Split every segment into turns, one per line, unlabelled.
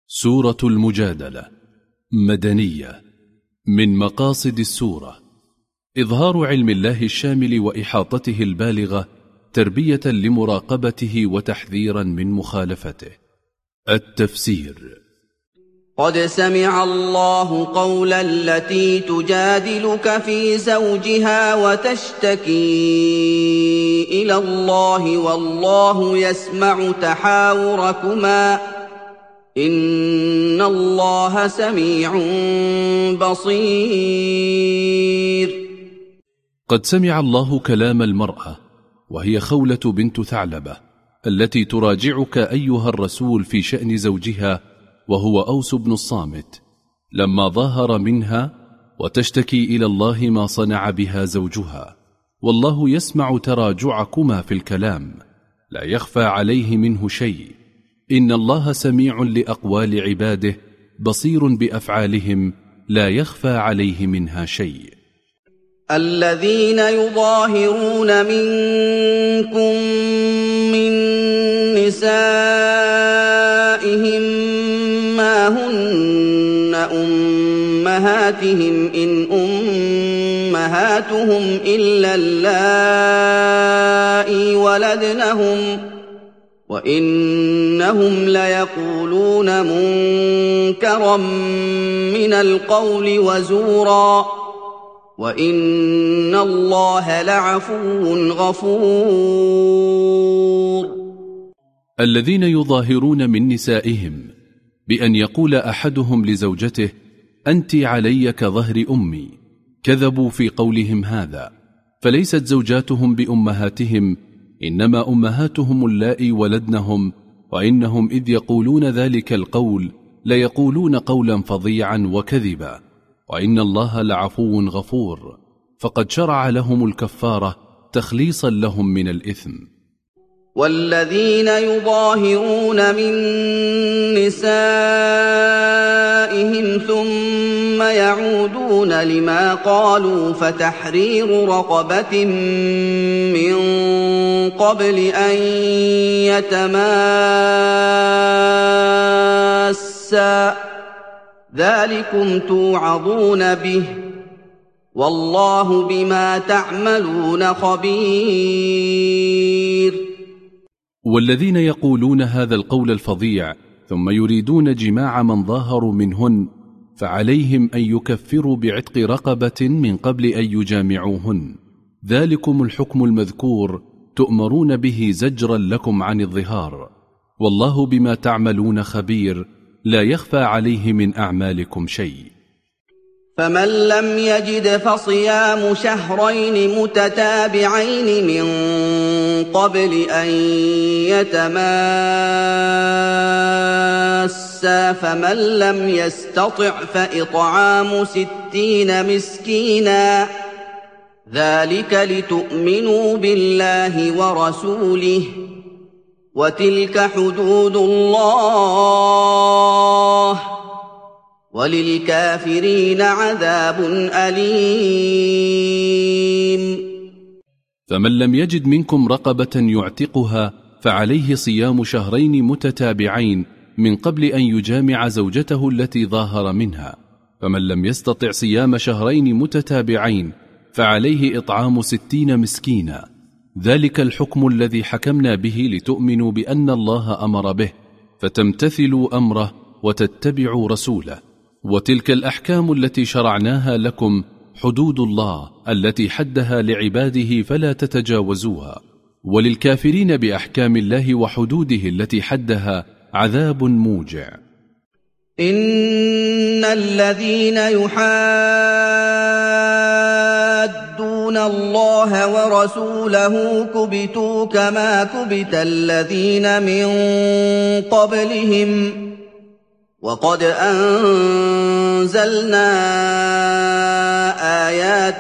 سورة المجادلة مدنية. من مقاصد السورة إظهار علم الله الشامل وإحاطته البالغة تربية لمراقبته وتحذيرا من مخالفته. التفسير:
قد سمع الله قول التي تجادلك في زوجها وتشتكي إلى الله والله يسمع تحاوركما إن الله سميع بصير.
قد سمع الله كلام المرأة وهي خولة بنت ثعلبة التي تراجعك أيها الرسول في شأن زوجها وهو أوس بن الصامت لما ظاهر منها وتشتكي إلى الله ما صنع بها زوجها، والله يسمع تراجعكما في الكلام لا يخفى عليه منه شيء، إن الله سميع لأقوال عباده بصير بأفعالهم لا يخفى عليه منها شيء.
الذين يظاهرون منكم من نسائهم ما هن أمهاتهم إن أمهاتهم إلا اللائي ولدنهم وإنهم ليقولون منكرا من القول وزورا وإن الله لعفو غفور.
الذين يظاهرون من نسائهم بأن يقول أحدهم لزوجته أنت علي كظهر أمي، كذبوا في قولهم هذا، فليست زوجاتهم بأمهاتهم، إنما أمهاتهم اللائي ولدنهم، وإنهم إذ يقولون ذلك القول ليقولون قولا فظيعا وكذبا، وإن الله لعفو غفور، فقد شرع لهم الكفارة تخليصا لهم من الإثم.
والذين يظاهرون من نسائهم ثم يعودون لما قالوا فتحرير رقبة من قبل أن يتماسا ذلكم توعظون به والله بما تعملون خبير.
والذين يقولون هذا القول الفظيع ثم يريدون جماع من ظاهروا منهن فعليهم أن يكفروا بعتق رقبة من قبل أن يجامعوهن، ذلكم الحكم المذكور تؤمرون به زجرا لكم عن الظهار، والله بما تعملون خبير لا يخفى عليه من أعمالكم شيء.
فمن لم يجد فصيام شهرين متتابعين من قبل أن يتماسا فمن لم يستطع فإطعام 60 مسكينا ذلك لتؤمنوا بالله ورسوله وتلك حدود الله وللكافرين عذاب أليم.
فمن لم يجد منكم رقبة يعتقها فعليه صيام شهرين متتابعين من قبل أن يجامع زوجته التي ظاهر منها، فمن لم يستطع صيام شهرين متتابعين فعليه إطعام 60 مسكينا، ذلك الحكم الذي حكمنا به لتؤمنوا بأن الله أمر به فتمتثلوا أمره وتتبعوا رسوله، وتلك الأحكام التي شرعناها لكم حدود الله التي حدها لعباده فلا تتجاوزوها، وللكافرين بأحكام الله وحدوده التي حدها عذاب موجع.
إن الذين يحادون الله ورسوله كبتوا كما كبت الذين من قبلهم وقد أنزلنا آيات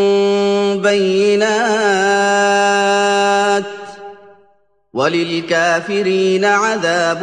بينات وللكافرين عذاب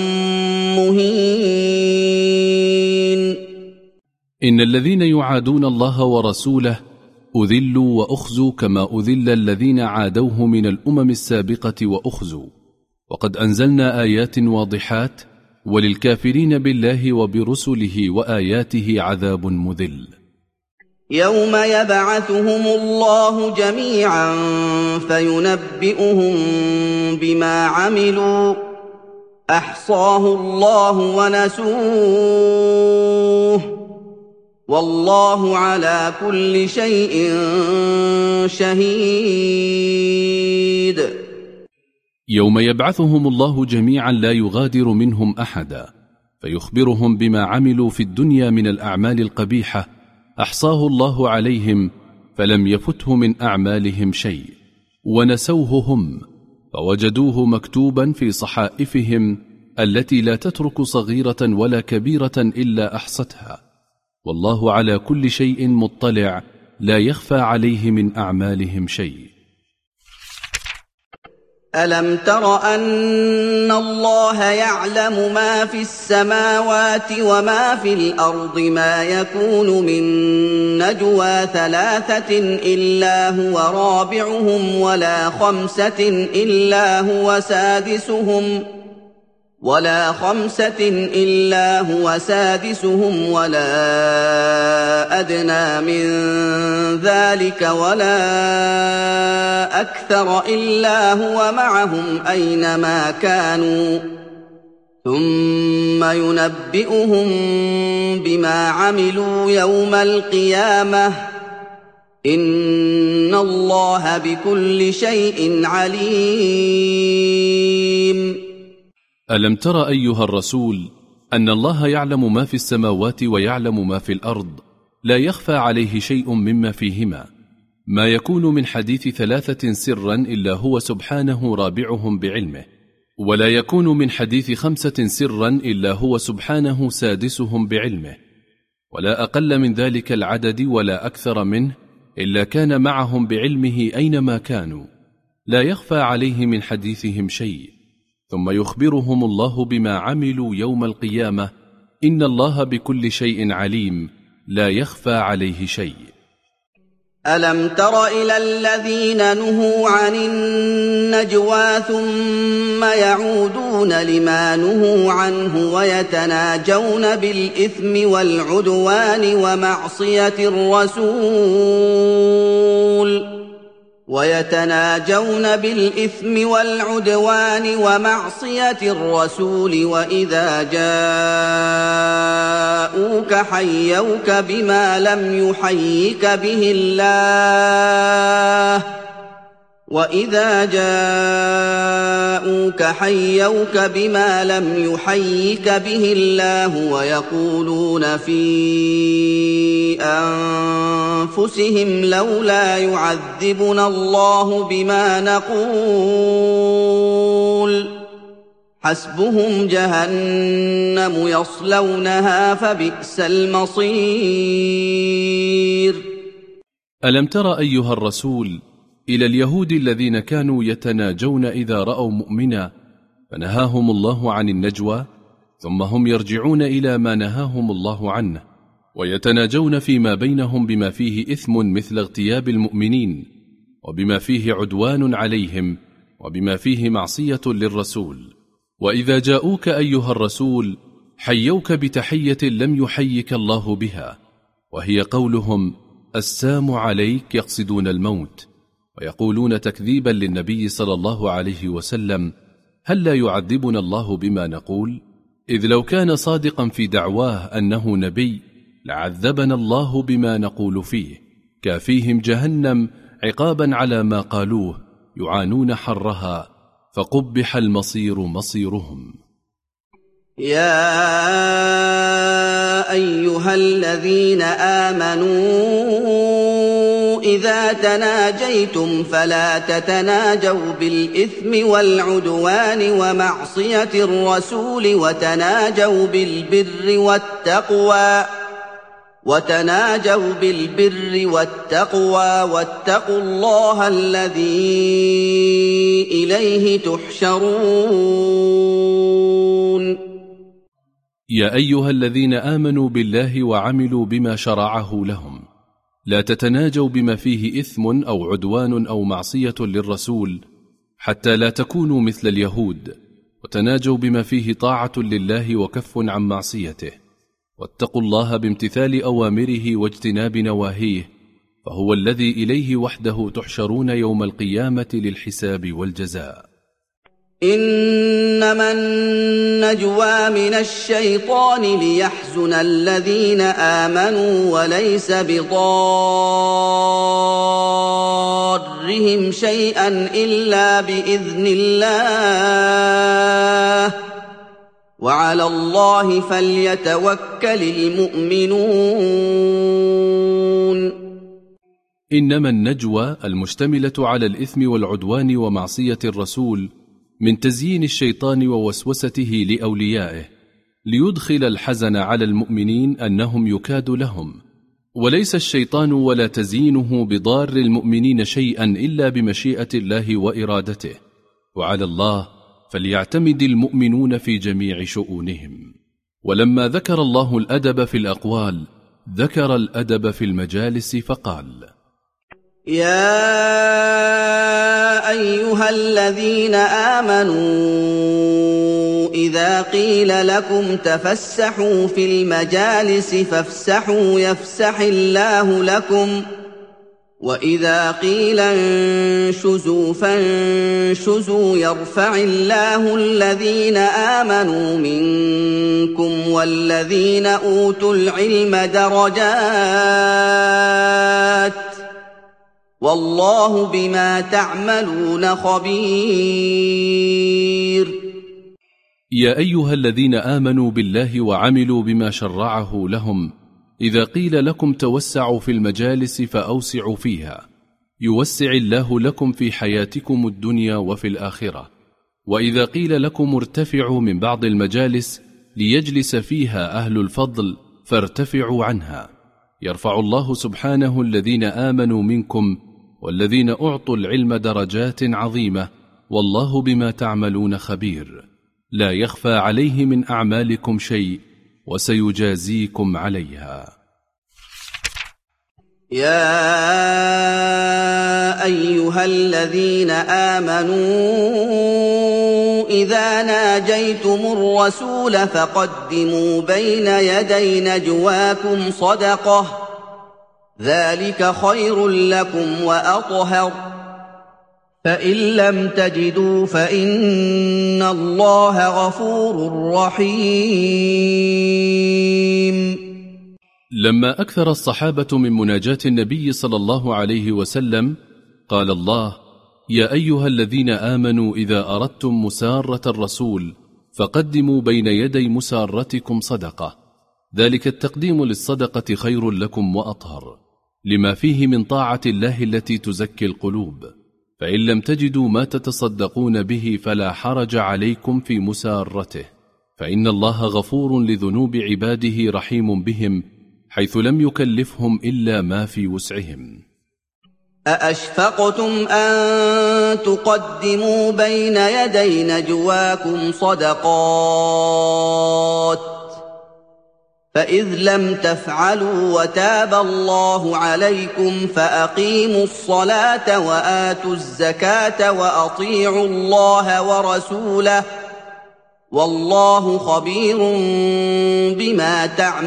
مهين.
إن الذين يعادون الله ورسوله أذلوا وأخزوا كما أذل الذين عادوه من الأمم السابقة وأخزوا، وقد أنزلنا آيات واضحات وللكافرين بالله وبرسله وآياته عذاب مذل.
يوم يبعثهم الله جميعا فينبئهم بما عملوا أحصاه الله ونسوه والله على كل شيء شهيد.
يوم يبعثهم الله جميعا لا يغادر منهم أحدا فيخبرهم بما عملوا في الدنيا من الأعمال القبيحة أحصاه الله عليهم فلم يفته من أعمالهم شيء، ونسوه هم فوجدوه مكتوبا في صحائفهم التي لا تترك صغيرة ولا كبيرة إلا أحصتها، والله على كل شيء مطلع لا يخفى عليه من أعمالهم شيء.
ألم تر أن الله يعلم ما في السماوات وما في الأرض ما يكون من نجوى ثلاثة إلا هو رابعهم ولا خمسة إلا هو سادسهم ولا أدنى من ذلك ولا أكثر إلا هو معهم أينما كانوا ثم ينبئهم بما عملوا يوم القيامة إن الله بكل شيء عليم.
ألم تر أيها الرسول أن الله يعلم ما في السماوات ويعلم ما في الأرض لا يخفى عليه شيء مما فيهما، ما يكون من حديث ثلاثة سرا إلا هو سبحانه رابعهم بعلمه، ولا يكون من حديث خمسة سرا إلا هو سبحانه سادسهم بعلمه، ولا أقل من ذلك العدد ولا أكثر منه إلا كان معهم بعلمه أينما كانوا، لا يخفى عليه من حديثهم شيء، ثم يخبرهم الله بما عملوا يوم القيامة إن الله بكل شيء عليم لا يخفى عليه شيء.
ألم تر إلى الذين نهوا عن النجوى ثم يعودون لما نهوا عنه ويتناجون بالإثم والعدوان ومعصية الرسول وإذا جاءوك حيوك بما لم يحيك به الله ويقولون في أنفسهم لولا يعذبنا الله بما نقول حسبهم جهنم يصلونها فبئس المصير.
ألم تر أيها الرسول إلى اليهود الذين كانوا يتناجون إذا رأوا مؤمنا فنهاهم الله عن النجوى، ثم هم يرجعون إلى ما نهاهم الله عنه ويتناجون فيما بينهم بما فيه إثم مثل اغتياب المؤمنين، وبما فيه عدوان عليهم، وبما فيه معصية للرسول. وإذا جاءوك أيها الرسول حيوك بتحية لم يحيك الله بها، وهي قولهم السام عليك، يقصدون الموت، ويقولون تكذيبا للنبي صلى الله عليه وسلم هل لا يعذبنا الله بما نقول؟ إذ لو كان صادقا في دعواه أنه نبي لعذبنا الله بما نقول فيه، كافيهم جهنم عقابا على ما قالوه يعانون حرها فقبح المصير مصيرهم.
يا أيها الذين آمنوا إذا تناجيتم فلا تتناجوا بالإثم والعدوان ومعصية الرسول وتناجوا بالبر والتقوى واتقوا الله الذي إليه تحشرون.
يا أيها الذين آمنوا بالله وعملوا بما شرعه لهم لا تتناجوا بما فيه إثم أو عدوان أو معصية للرسول، حتى لا تكونوا مثل اليهود، وتناجوا بما فيه طاعة لله وكف عن معصيته، واتقوا الله بامتثال أوامره واجتناب نواهيه، فهو الذي إليه وحده تحشرون يوم القيامة للحساب والجزاء.
إنما النجوى من الشيطان ليحزن الذين آمنوا وليس بضارهم شيئا إلا بإذن الله وعلى الله فليتوكل المؤمنون.
إنما النجوى المشتملة على الإثم والعدوان ومعصية الرسول من تزيين الشيطان ووسوسته لأوليائه ليدخل الحزن على المؤمنين أنهم يكاد لهم، وليس الشيطان ولا تزيينه بضار المؤمنين شيئا إلا بمشيئة الله وإرادته، وعلى الله فليعتمد المؤمنون في جميع شؤونهم. ولما ذكر الله الأدب في الأقوال ذكر الأدب في المجالس فقال:
يا أيها الذين آمنوا إذا قيل لكم تفسحوا في المجالس فافسحوا يفسح الله لكم، وإذا قيل انشزوا فانشزوا يرفع الله الذين آمنوا منكم والذين أوتوا العلم درجات والله بما تعملون خبير.
يا أيها الذين آمنوا بالله وعملوا بما شرعه لهم، إذا قيل لكم توسعوا في المجالس فأوسعوا فيها، يوسع الله لكم في حياتكم الدنيا وفي الآخرة. وإذا قيل لكم ارتفعوا من بعض المجالس ليجلس فيها أهل الفضل فارتفعوا عنها، يرفع الله سبحانه الذين آمنوا منكم والذين أعطوا العلم درجات عظيمة، والله بما تعملون خبير، لا يخفى عليه من أعمالكم شيء وسيجازيكم عليها.
يا أيها الذين آمنوا إذا ناجيتم الرسول فقدموا بين يدي نجواكم صدقة، ذلك خير لكم وأطهر، فإن لم تجدوا فإن الله غفور رحيم.
لما أكثر الصحابة من مناجاة النبي صلى الله عليه وسلم قال الله: يا أيها الذين آمنوا إذا أردتم مسارة الرسول فقدموا بين يدي مسارتكم صدقة، ذلك التقديم للصدقة خير لكم وأطهر، لما فيه من طاعة الله التي تزكي القلوب. فإن لم تجدوا ما تتصدقون به فلا حرج عليكم في مسارته، فإن الله غفور لذنوب عباده رحيم بهم، حيث لم يكلفهم إلا ما في وسعهم.
أأشفقتم أن تقدموا بين يدي نجواكم صدقات، فإذ لم تفعلوا وتاب الله عليكم فأقيموا الصلاة وآتوا الزكاة وأطيعوا الله ورسوله، والله خبير بما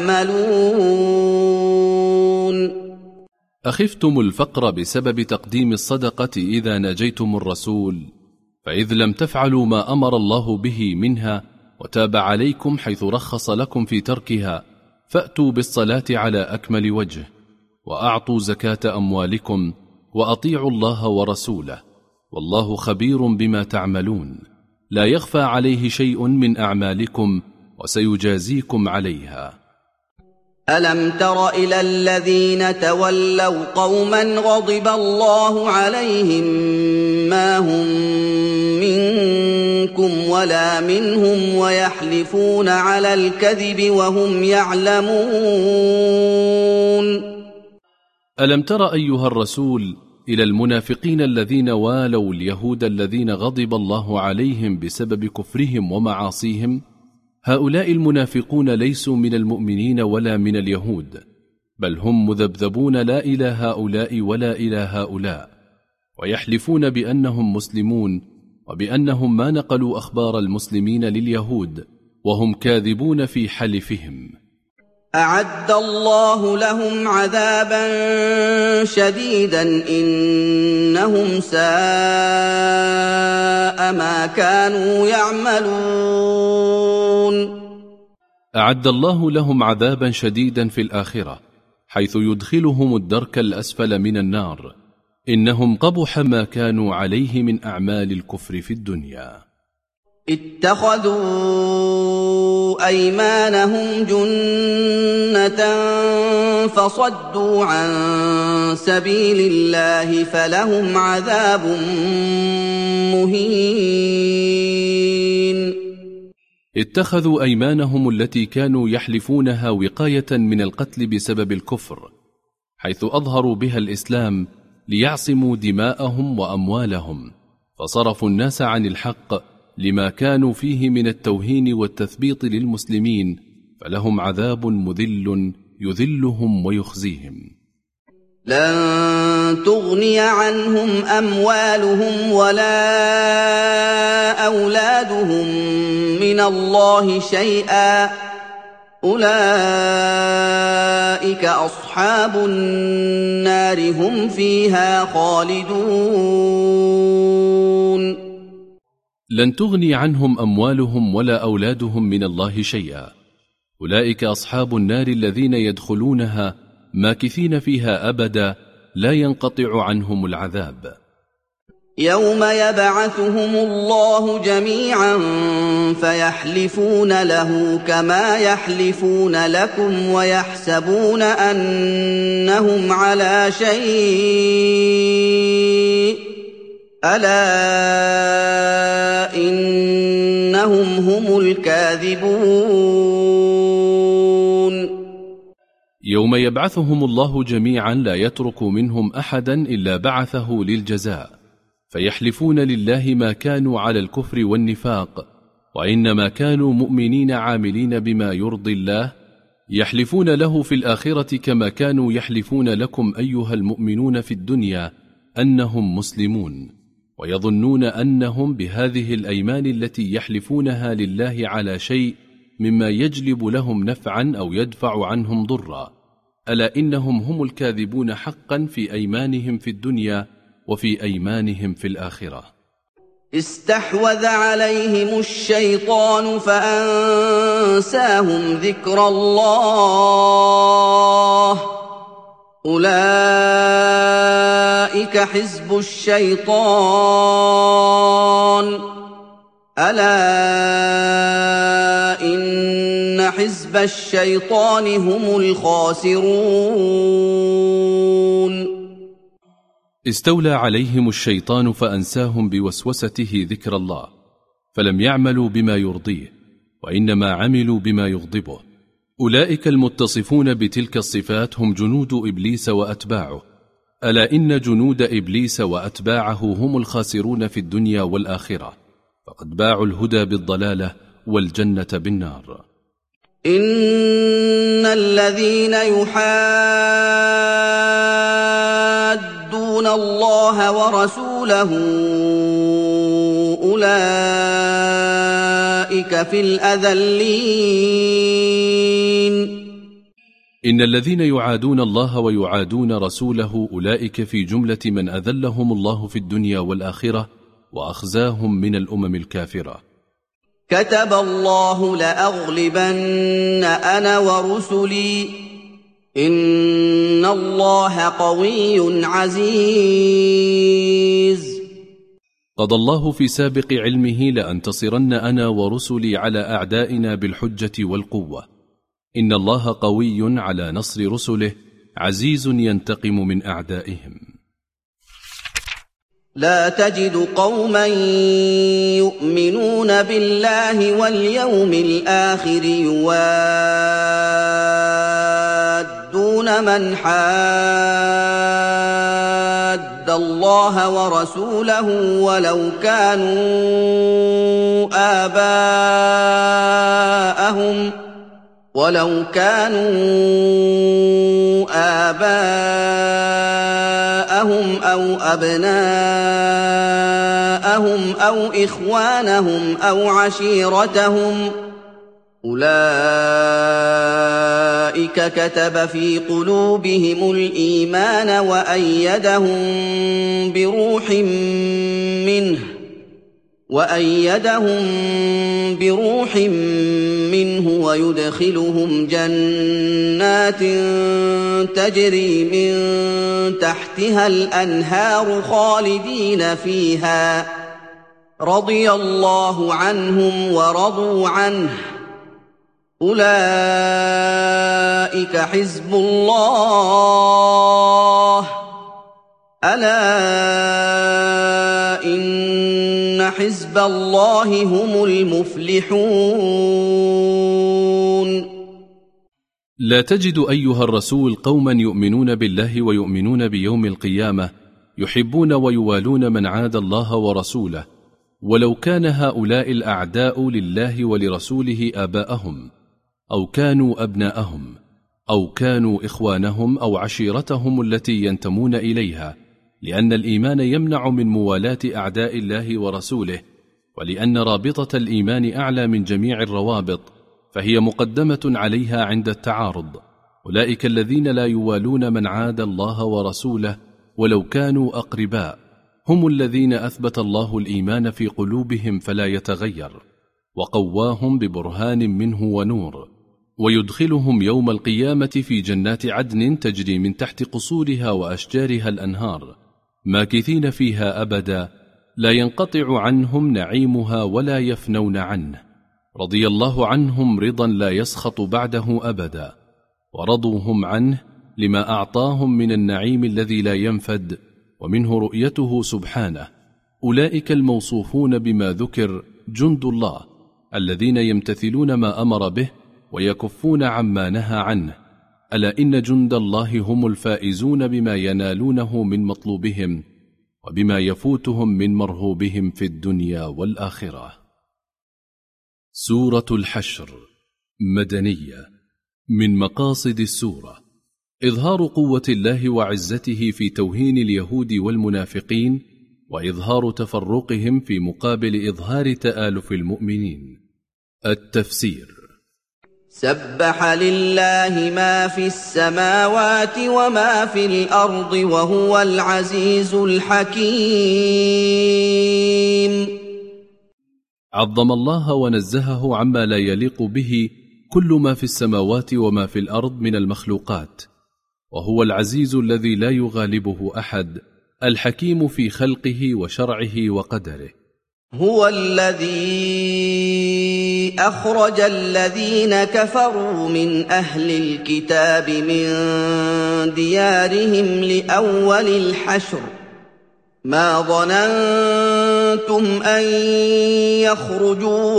تعملون.
أخفتم الفقر بسبب تقديم الصدقة إذا ناجيتم الرسول، فإذ لم تفعلوا ما أمر الله به منها وتاب عليكم حيث رخص لكم في تركها، فأتوا بالصلاة على أكمل وجه، وأعطوا زكاة أموالكم، وأطيعوا الله ورسوله، والله خبير بما تعملون، لا يخفى عليه شيء من أعمالكم وسيجازيكم عليها.
ألم تر إلى الذين تولوا قوما غضب الله عليهم ما هم منكم ولا منهم ويحلفون على الكذب وهم يعلمون.
ألم تر أيها الرسول إلى المنافقين الذين والوا اليهود الذين غضب الله عليهم بسبب كفرهم ومعاصيهم؟ هؤلاء المنافقون ليسوا من المؤمنين ولا من اليهود، بل هم مذبذبون لا إلى هؤلاء ولا إلى هؤلاء، ويحلفون بأنهم مسلمون وبأنهم ما نقلوا أخبار المسلمين لليهود وهم كاذبون في حلفهم.
أعد الله لهم عذابا شديدا إنهم ساء ما كانوا يعملون.
أعد الله لهم عذابا شديدا في الآخرة حيث يدخلهم الدرك الأسفل من النار، إنهم قبح ما كانوا عليه من أعمال الكفر في الدنيا.
اتخذوا أيمانهم جنة فصدوا عن سبيل الله فلهم عذاب مهين.
اتخذوا أيمانهم التي كانوا يحلفونها وقاية من القتل بسبب الكفر، حيث أظهروا بها الإسلام ليعصموا دماءهم وأموالهم، فصرفوا الناس عن الحق لما كانوا فيه من التوهين والتثبيط للمسلمين، فلهم عذاب مذل يذلهم ويخزيهم.
لن تغني عنهم أموالهم ولا أولادهم من الله شيئا أولئك أصحاب النار هم فيها خالدون.
لن تغني عنهم أموالهم ولا أولادهم من الله شيئا، أولئك أصحاب النار الذين يدخلونها ماكثين فيها أبدا لا ينقطع عنهم العذاب.
يوم يبعثهم الله جميعا فيحلفون له كما يحلفون لكم ويحسبون أنهم على شيء ألا إنهم هم الكاذبون.
يوم يبعثهم الله جميعا لا يترك منهم أحدا إلا بعثه للجزاء، فيحلفون لله ما كانوا على الكفر والنفاق، وإنما كانوا مؤمنين عاملين بما يرضي الله، يحلفون له في الآخرة كما كانوا يحلفون لكم أيها المؤمنون في الدنيا أنهم مسلمون، ويظنون أنهم بهذه الأيمان التي يحلفونها لله على شيء مما يجلب لهم نفعا أو يدفع عنهم ضرا، ألا إنهم هم الكاذبون حقا في أيمانهم في الدنيا وفي أيمانهم في الآخرة.
استحوذ عليهم الشيطان فأنساهم ذكر الله أولئك حزب الشيطان ألا إن حزب الشيطان هم الخاسرون.
استولى عليهم الشيطان فأنساهم بوسوسته ذكر الله، فلم يعملوا بما يرضيه وإنما عملوا بما يغضبه. أولئك المتصفون بتلك الصفات هم جنود إبليس وأتباعه، ألا إن جنود إبليس وأتباعه هم الخاسرون في الدنيا والآخرة، فقد باعوا الهدى بالضلالة والجنة بالنار.
إن الذين يحادون الله ورسوله أولئك في الأذلين.
إن الذين يعادون الله ويعادون رسوله أولئك في جملة من أذلهم الله في الدنيا والآخرة وأخزاهم من الأمم الكافرة.
كتب الله لأغلبن أنا ورسلي إن الله قوي عزيز.
قضى الله في سابق علمه لأنتصرن أنا ورسلي على أعدائنا بالحجة والقوة. إن الله قوي على نصر رسله عزيز ينتقم من أعدائهم.
لا تجد قوما يؤمنون بالله واليوم الآخر يوادون من حاد الله ورسوله ولو كانوا آباءهم أو أبناءهم أو إخوانهم أو عشيرتهم أولئك كتب في قلوبهم الإيمان وأيدهم بروح منه ويدخلهم جنات تجري من تحتها الأنهار خالدين فيها رضي الله عنهم ورضوا عنه أولئك حزب الله ألا إن حزب الله هم المفلحون.
لا تجد أيها الرسول قوما يؤمنون بالله ويؤمنون بيوم القيامة يحبون ويوالون من عاد الله ورسوله ولو كان هؤلاء الأعداء لله ولرسوله آباءهم أو كانوا أبناءهم أو كانوا إخوانهم أو عشيرتهم التي ينتمون إليها، لأن الإيمان يمنع من موالاة أعداء الله ورسوله، ولأن رابطة الإيمان أعلى من جميع الروابط فهي مقدمة عليها عند التعارض. أولئك الذين لا يوالون من عاد الله ورسوله ولو كانوا أقرباء هم الذين أثبت الله الإيمان في قلوبهم فلا يتغير، وقواهم ببرهان منه ونور، ويدخلهم يوم القيامة في جنات عدن تجري من تحت قصورها وأشجارها الأنهار ماكثين فيها أبدا لا ينقطع عنهم نعيمها ولا يفنون عنه، رضي الله عنهم رضا لا يسخط بعده أبدا، ورضوا هم عنه لما أعطاهم من النعيم الذي لا ينفد ومنه رؤيته سبحانه. أولئك الموصوفون بما ذكر جند الله الذين يمتثلون ما أمر به ويكفون عما نهى عنه، ألا إن جند الله هم الفائزون بما ينالونه من مطلوبهم وبما يفوتهم من مرهوبهم في الدنيا والآخرة. سورة الحشر مدنية. من مقاصد السورة إظهار قوة الله وعزته في توهين اليهود والمنافقين، وإظهار تفرقهم في مقابل إظهار تآلف المؤمنين. التفسير:
سبح لله ما في السماوات وما في الأرض وهو العزيز الحكيم.
عظم الله ونزهه عما لا يليق به كل ما في السماوات وما في الأرض من المخلوقات، وهو العزيز الذي لا يغالبه أحد، الحكيم في خلقه وشرعه وقدره.
هو الذي أخرج الذين كفروا من أهل الكتاب من ديارهم لأول الحشر ما ظننتم أن يخرجوا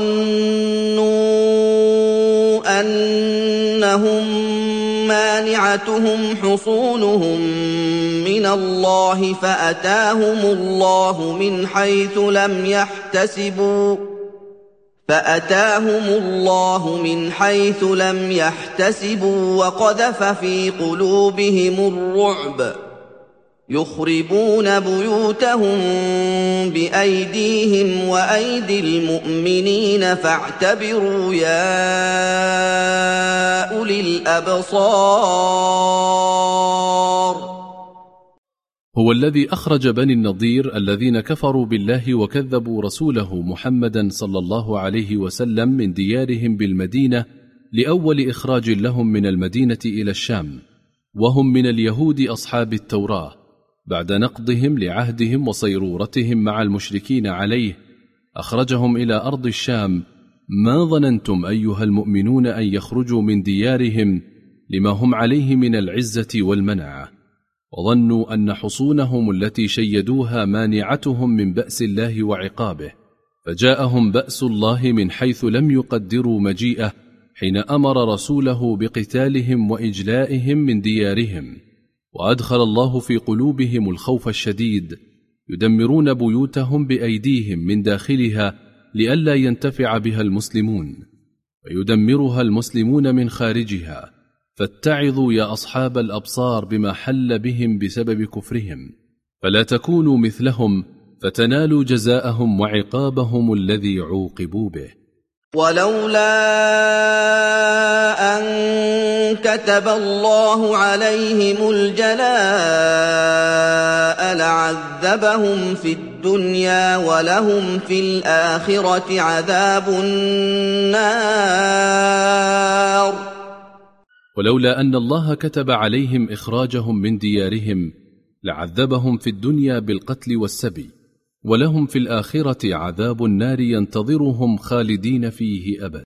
وظنوا أنهم مانعتهم حصونهم من الله فأتاهم الله من حيث لم يحتسبوا وقذف في قلوبهم الرعب يخربون بيوتهم بأيديهم وأيدي المؤمنين فاعتبروا يا أولي الأبصار.
هو الذي أخرج بني النضير الذين كفروا بالله وكذبوا رسوله محمدا صلى الله عليه وسلم من ديارهم بالمدينة لأول إخراج لهم من المدينة إلى الشام، وهم من اليهود أصحاب التوراة، بعد نقضهم لعهدهم وصيرورتهم مع المشركين عليه، أخرجهم إلى أرض الشام. ما ظننتم أيها المؤمنون أن يخرجوا من ديارهم لما هم عليه من العزة والمنعة، وظنوا أن حصونهم التي شيدوها مانعتهم من بأس الله وعقابه، فجاءهم بأس الله من حيث لم يقدروا مجيئه حين أمر رسوله بقتالهم وإجلائهم من ديارهم، وأدخل الله في قلوبهم الخوف الشديد، يدمرون بيوتهم بأيديهم من داخلها لئلا ينتفع بها المسلمون، ويدمرها المسلمون من خارجها. فاتعظوا يا أصحاب الأبصار بما حل بهم بسبب كفرهم، فلا تكونوا مثلهم فتنالوا جزاءهم وعقابهم الذي عوقبوا به.
ولولا أن كتب الله عليهم الجلاء لعذبهم في الدنيا ولهم في الآخرة عذاب النار.
ولولا أن الله كتب عليهم إخراجهم من ديارهم لعذبهم في الدنيا بالقتل والسبي، ولهم في الآخرة عذاب النار ينتظرهم خالدين فيه أبدا.